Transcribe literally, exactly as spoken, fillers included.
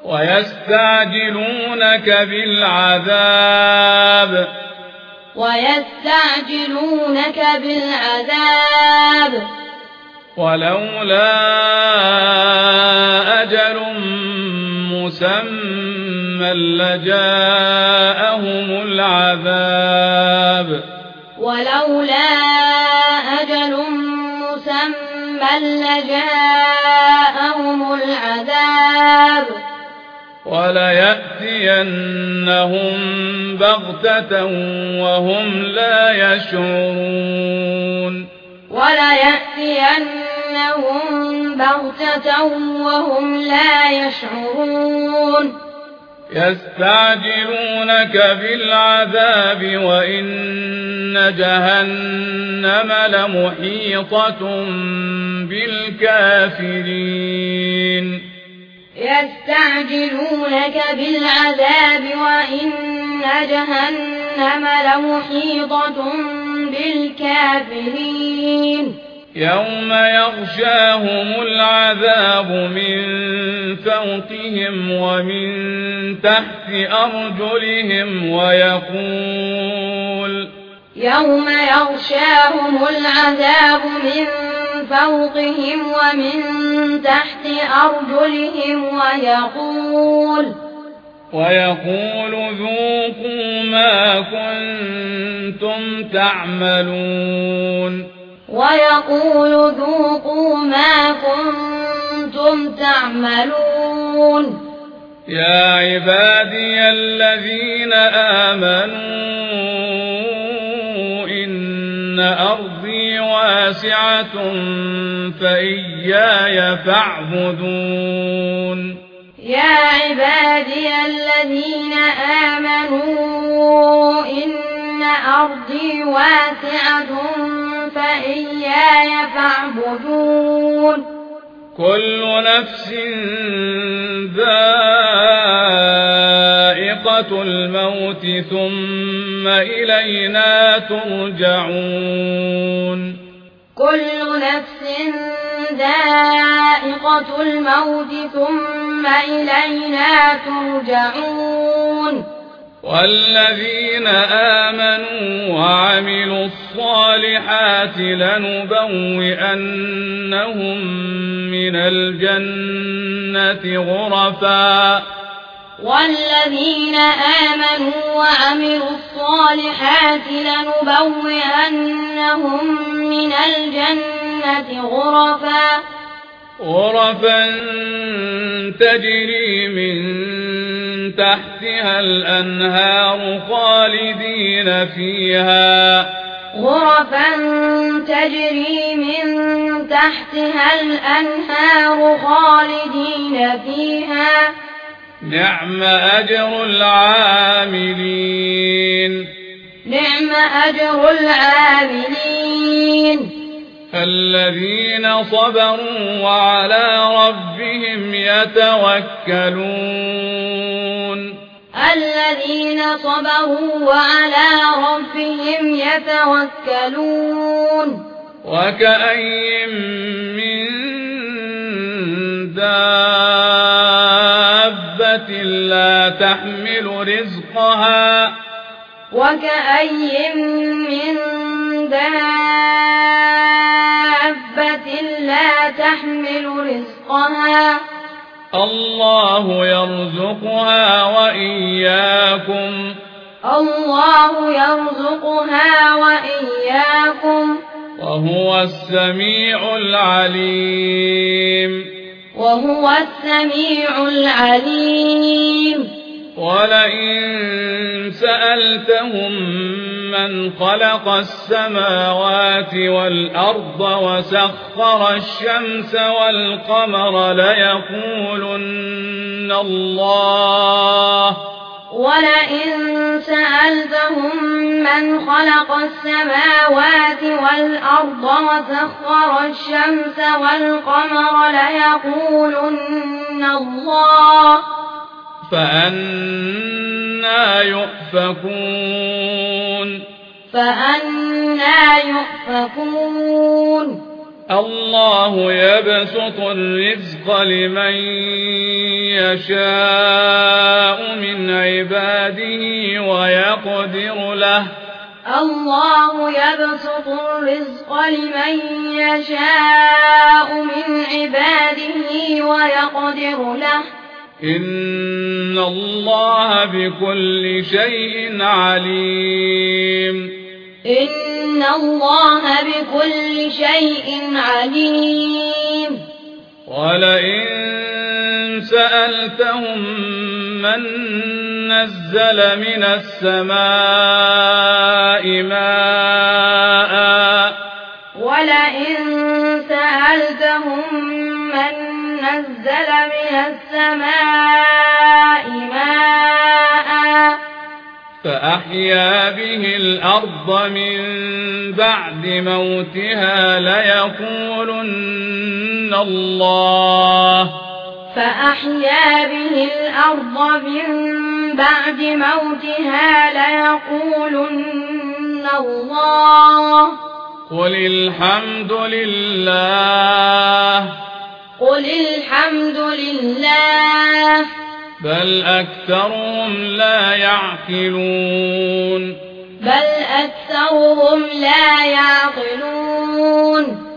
ويستعجلونك بالعذاب ويستعجلونك بالعذاب ولولا أجل مسمى لجاءهم العذاب ولولا أجل مسمى لجاءهم العذاب وليأتينهم بغتة وهم لا يشعرون وليأتينهم بغتة وهم لا يشعرون يستعجلونك بالعذاب وإن جهنم لمحيطة بالكافرين يستعجلونك بالعذاب وإن جهنم لمحيطة بالكافرين يوم يغشاهم العذاب من فوقهم ومن تحت أرجلهم ويقول يوم يغشاهم العذاب من فوقهم ومن تحت أرجلهم ويقول ويقول ذوقوا ما كنتم تعملون ويقول ذوقوا ما كنتم تعملون يا عبادي الذين آمنوا إن أرضي واسعة فإياي فاعبدون يا عبادي الذين آمنوا إن أرضي واسعة فإياي فاعبدون كل نفس ذائقة الموت ثم إلينا ترجعون كل نفس ذائقة الموت ثم إلينا ترجعون والذين آمنوا وعملوا الصالحات لنبوئنهم من الجنة غرفا والذين آمنوا وعملوا الصالحات لنبوئنهم من الجنة غرفا غرفا تجري من تحتها الأنهار خالدين فيها غرفا تجري من تحتها الأنهار خالدين فيها نعم أجر العاملين نعم أجر العاملين الذين صبروا وعلى ربهم يتوكلون الذين صبروا وعلى ربهم يتوكلون وكأي من دابة لا تحمل رزقها وكأي من دابة لا تحمل رزقها الله يرزقها وإياكم الله يرزقها وإياكم وهو السميع العليم وهو السميع العليم ولئن سألتهم من خلق السماوات والأرض وسخر الشمس والقمر ليقولن الله ولئن سألتهم من خلق السماوات والأرض وسخر الشمس والقمر ليقولن الله فأنا يؤفكون فأنا يؤفكون الله يبسط الرزق لمن يشاء من عباده ويقدر له الله يبسط الرزق لمن يشاء من عباده ويقدر له إن الله بكل شيء عليم إن الله بكل شيء عليم ولئن سألتهم من نزل من السماء ماء ولئن سألتهم من نزل من السماء ماء فأحيا به الأرض من بعد موتها ليقولن الله فأحيا به الأرض من بعد موتها ليقولن الله قل الحمد لله قل الحمد لله بل أكثرهم لا يعقلون بل أكثرهم لا يعقلون